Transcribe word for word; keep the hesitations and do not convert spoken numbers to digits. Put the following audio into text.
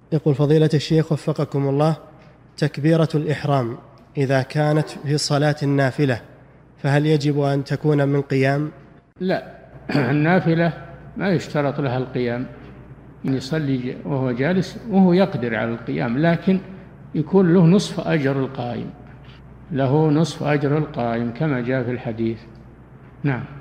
يقول فضيلة الشيخ وفقكم الله، تكبيرة الإحرام إذا كانت في صلاة النافلة فهل يجب أن تكون من قيام؟ لا، النافلة ما يشترط لها القيام، يصلي وهو جالس وهو يقدر على القيام، لكن يكون له نصف أجر القائم، له نصف أجر القائم كما جاء في الحديث. نعم.